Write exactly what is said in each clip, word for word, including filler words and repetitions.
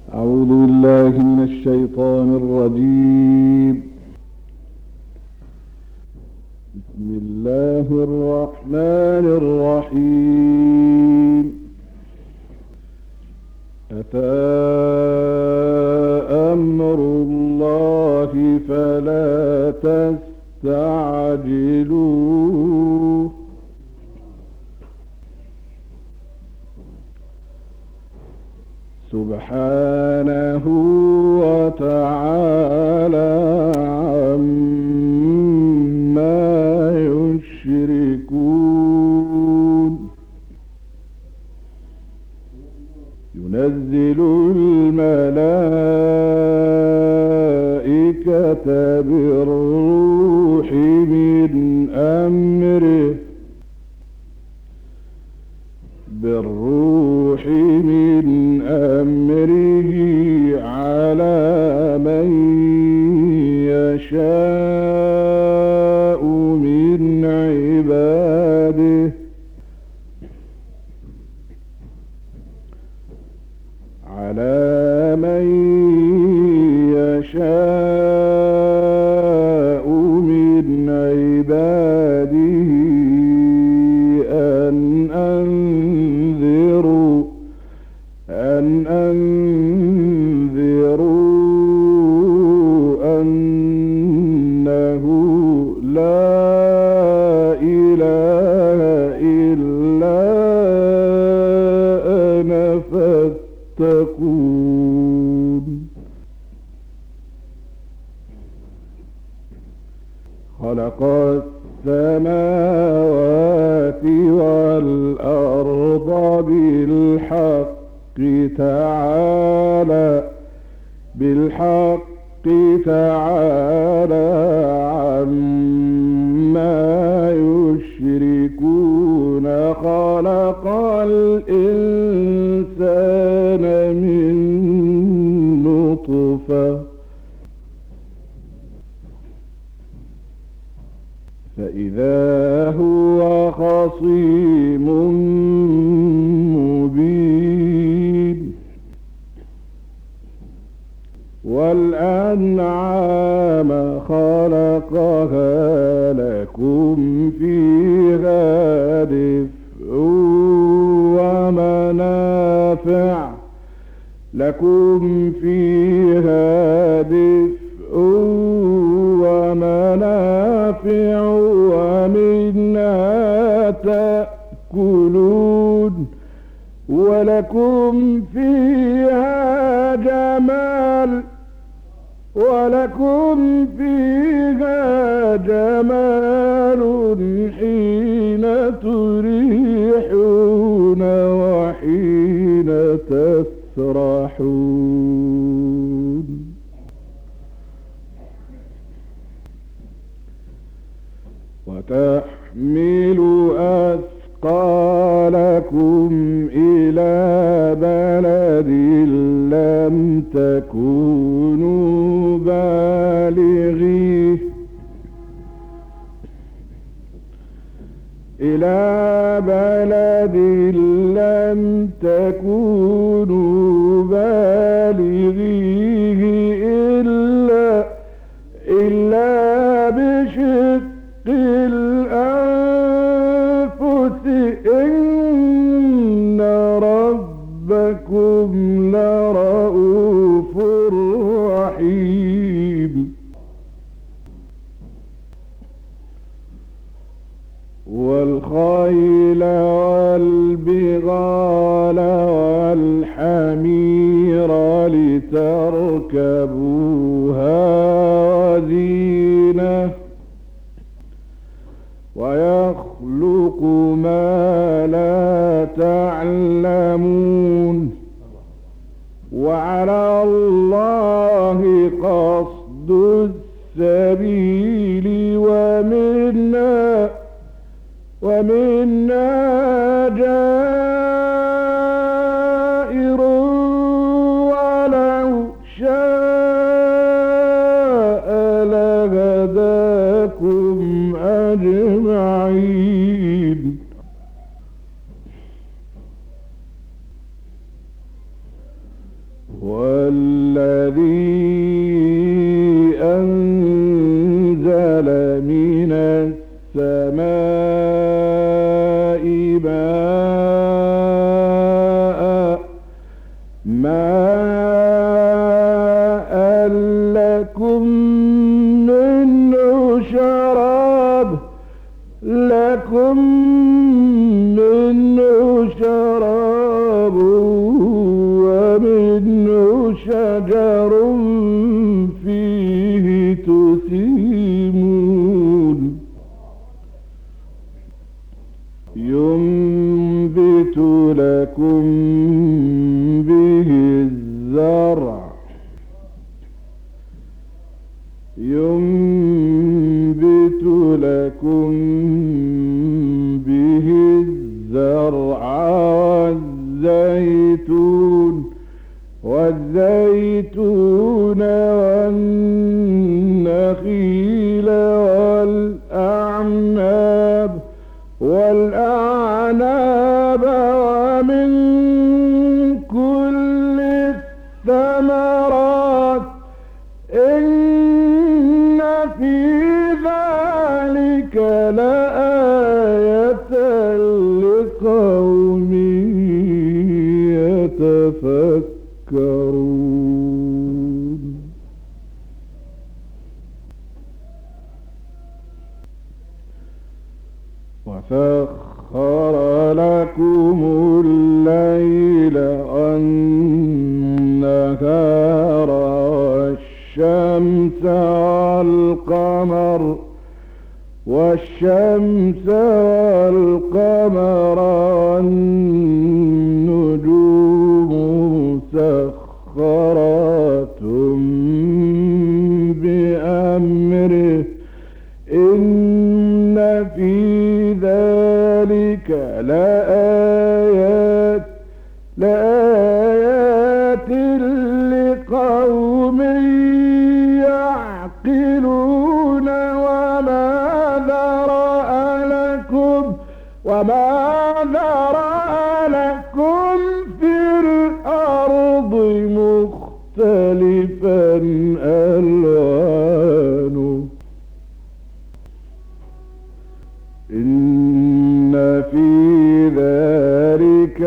أعوذ بالله من الشيطان الرجيم. بسم الله الرحمن الرحيم. أتى أمر الله فلا تستعجلوه سبحانه وتعالى عما يشركون. ينزل الملائكة بالروح من أمره بالروح من أمره على من يشاء من عباده على من يشاء من عباده أن أنذروا أن أنذروا أنه لا إله إلا أنا فاتقون. خلق السماوات والأرض بالحق تعالى بالحق تعالى عما يشركون. خلق الإنسان من نطفة فإذا هو خصيم مبين. والأنعام خلقها لكم فيها دفء ومنافع لكم فيها دفء ومنافع ومنها تأكلون ولكم فيها جمال ولكم فيها جمال حين تريحون وحين تسرحون. وتحمل أثقالكم إلى بلد لم تكونوا بالغيه إلى بلد لم تكونوا بالغيه إلا إلا بشق الأنفس إن ربكم لرؤوف رحيم. والخيل والبغال والحمير لتركبوها وزينة ويخلق ما لا تعلمون. وعلى الله قصد السبيل ومنا ومنا جائر ولو شاء لهداكم أجمعين. والذي أنزل من السماء ماء ماء لكم منه شراب لكم منه شراب ومنه شجر فيه تسيمون ينبت لكم به الزرع ينبت لكم به الزرع والزيتون والزيتون والنخيل والأعناب والأعناب ومن كل الثمرات إن في ذلك لآية لقوم يتفكرون وسخر لكم الليل والنهار والشمس والقمر والشمس والقمر والنجوم مسخرات بأمره إن في ذلك لآيات لآيات لقوم يعقلون وما ذرأ لكم وما ذرأ لكم في الأرض مختلفا ألوانه إن في ذلك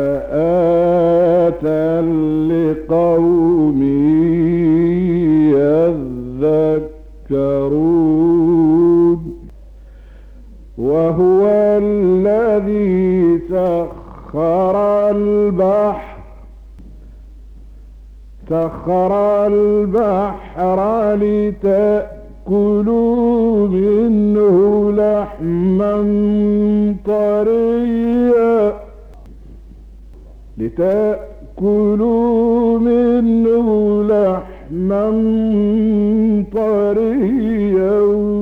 لآية لقوم يذكرون وهو الذي سخر البحر سخر البحر لتأكلوا منه لحما طريا لتأكلوا منه لحما طريا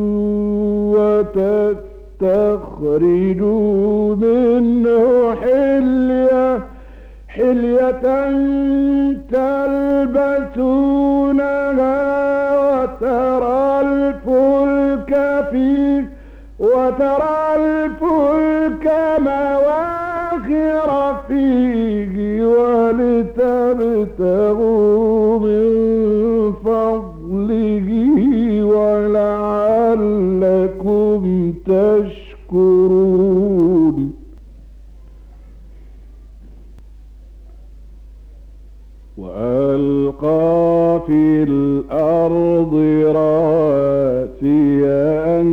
وتستخرجوا منه حلية حلية تلبسونها وترى الفلك فيه وترى الفلك مواخر فيه ولتبتغوا من فضله ولعلكم تشكرون وألقى في الأرض رواسي أن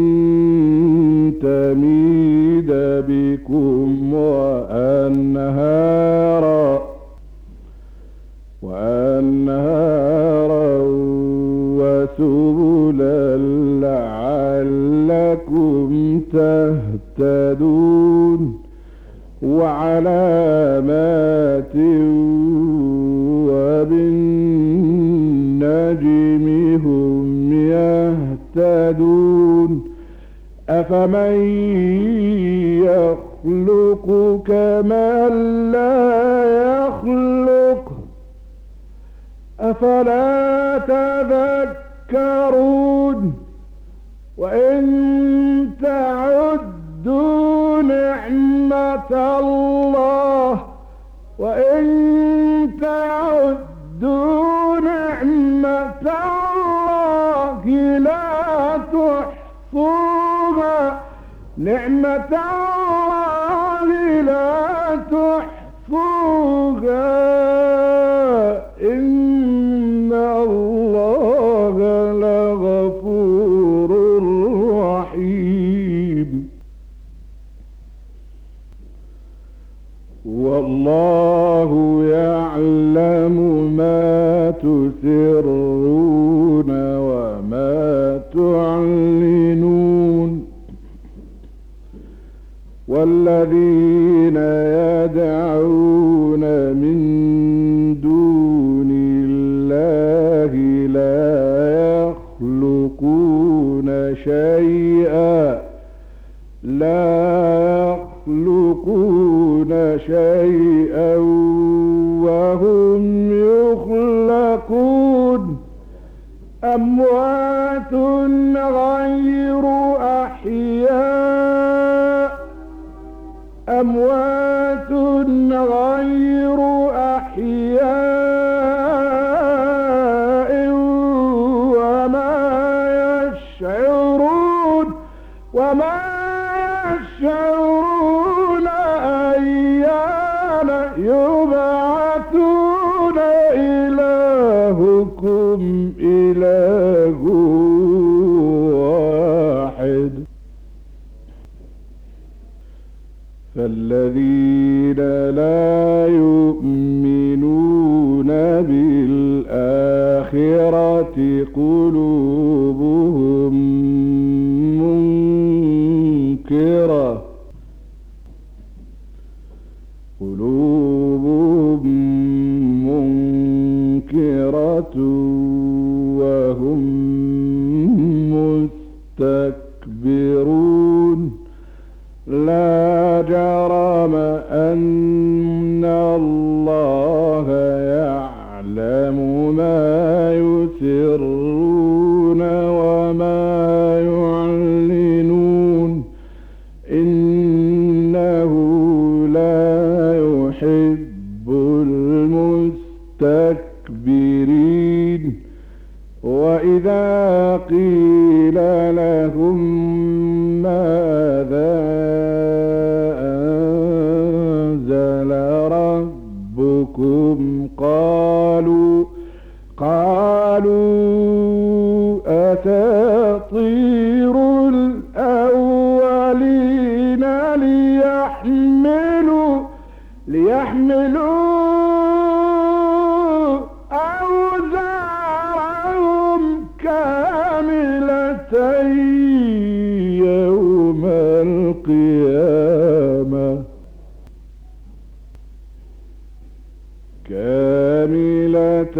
تميد بكم وأنهارا وأنهارا وسبلا لعلكم تهتدون وعلامات وبالنجم هم يهتدون أفمن يخلق كمن لا يخلق أفلا تذكرون وإن تعدوا نعمة الله وإن تعدوا تعدوا نعمة الله لا تحصوها نعمة الله لا تحصوها إن الله لغفور رحيم والله يعلم ما تسرون وما تعلنون والذين يدعون من دون الله لا يخلقون شيئا لا يخلقون شيئا وهم يخلقون أموات غير أحياء أموات غير أحياء وما يشعرون وما يشعرون أيان يبعثون إلهكم إله واحد فالذين لا يؤمنون بالآخرة قلوبهم منكرة قلوبهم منكرة وهم مستكبرون لا جرم أن الله يعلم ما يسرون وما يعلنون إنه لا يحب المستكبرين وإذا قيل لهم ماذا أنزل ربكم قالوا قالوا أساطير الأولين ليحملوا ليحملوا أوزارهم كاملة يوم القيامة كاملة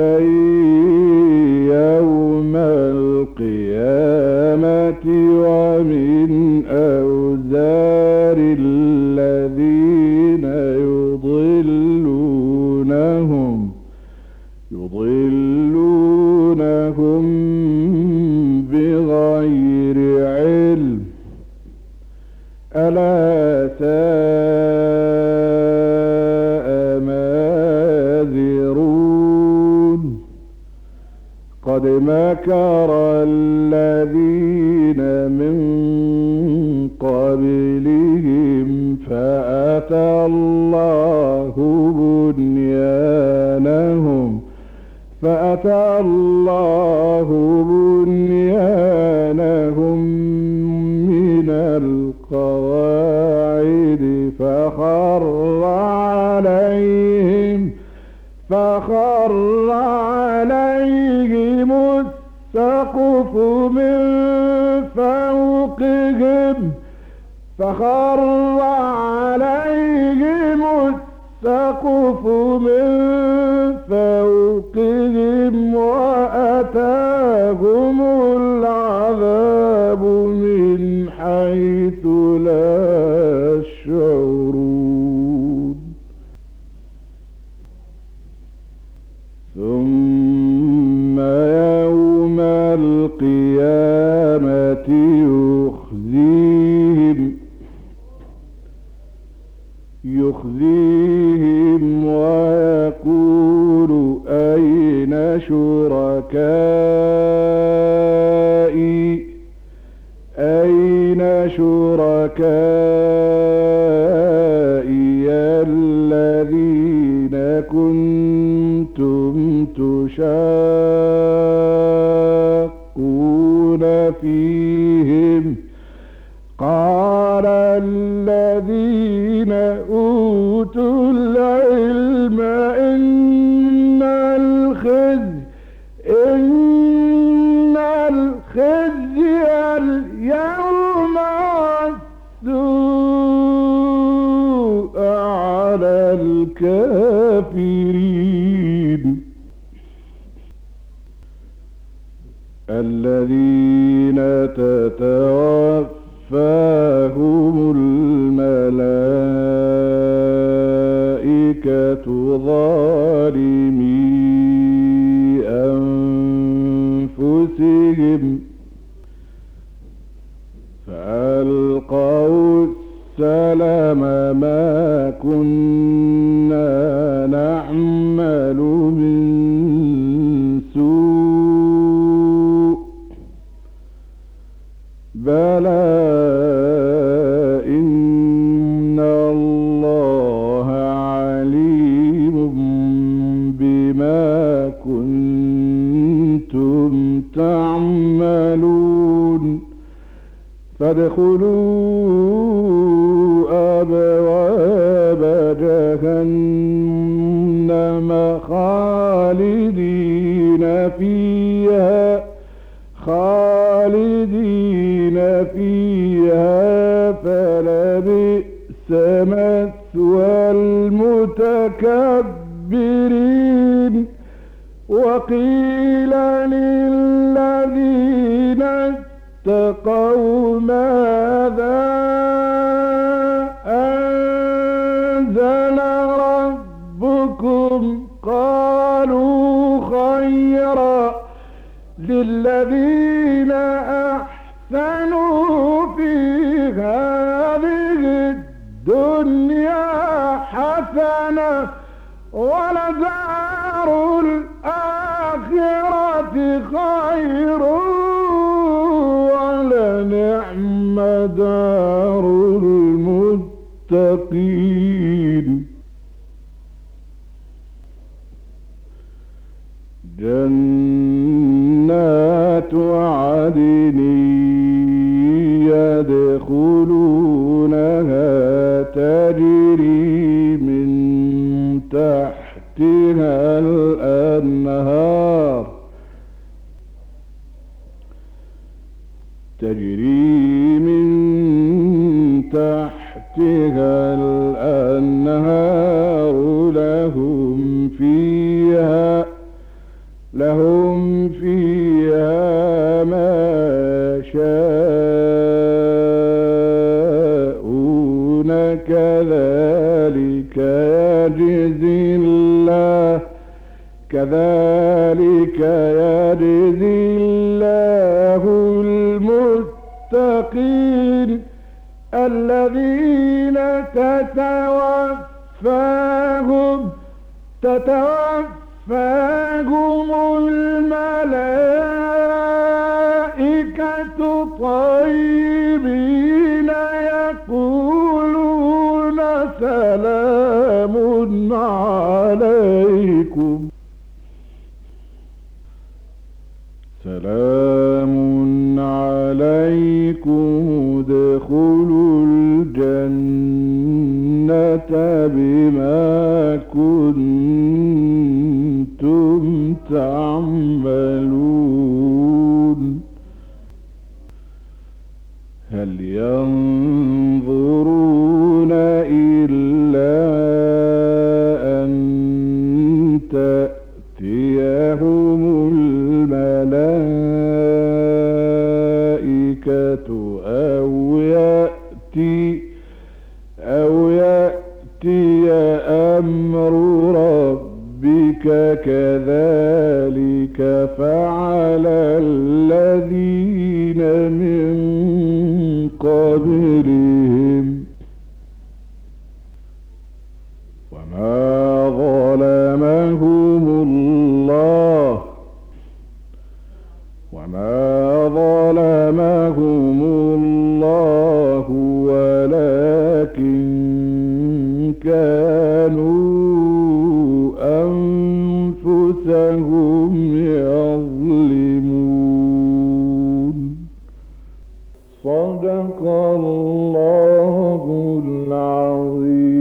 يوم القيامة ومن أوزار الذين يضلونهم يضلونهم بغير علم ألا ساء ما يزرون قد مكر الذين من قبلهم فأتى الله بنيانهم فأتى الله بنيانهم من القواعد فخر عليهم فخر عليهم السقف من فوقهم فخر عليهم السقف من فوقهم وأتاهم العذاب من حيث لا يشعرون ثم يوم القيامة يخزيهم يخزيهم ويقول أين شركائي أين شركائي الذين كنتم تشاقون فيهم قال الذين أوتوا العلم إن الخزي إن الخزي اليوم والسوء على الكافرين الذين تتوفاهم الملائكة ظالمي أنفسهم فألقوا السلم ما كنا نعمل من سوء بلى إن الله عليم بما كنتم تعملون فادخلوا أبواب جهنم خالدين فيها خالدين فيها فلبئس مثوى المتكبرين وقيل للذين اتقوا ماذا أنزل ربكم قالوا خيرا للذين أحسنوا في هذه الدنيا حسنة ولدار الآخرة خير ولنعم دار المتقين جنات عدن يدخلونها تجري من تحتها الأنهار تجري من تحتها الأنهار لهم فيها لهم فيها ما يشاءون كذلك يجزي الله كذلك يجزي الله المتقين الذين تتوفاهم تتوفاهم الملائكة طيبين يقولون سلام عليكم سلام عليكم ادخلوا الجنة بما كنتم تعملون هل ينظرون إلا أن تأتيهم الملائكة أو يأتي أو يأتي أمر ربك كذلك فعل الذين من قبلهم وما ظلمهم الله أنفسهم يظلمون. صدق الله العظيم.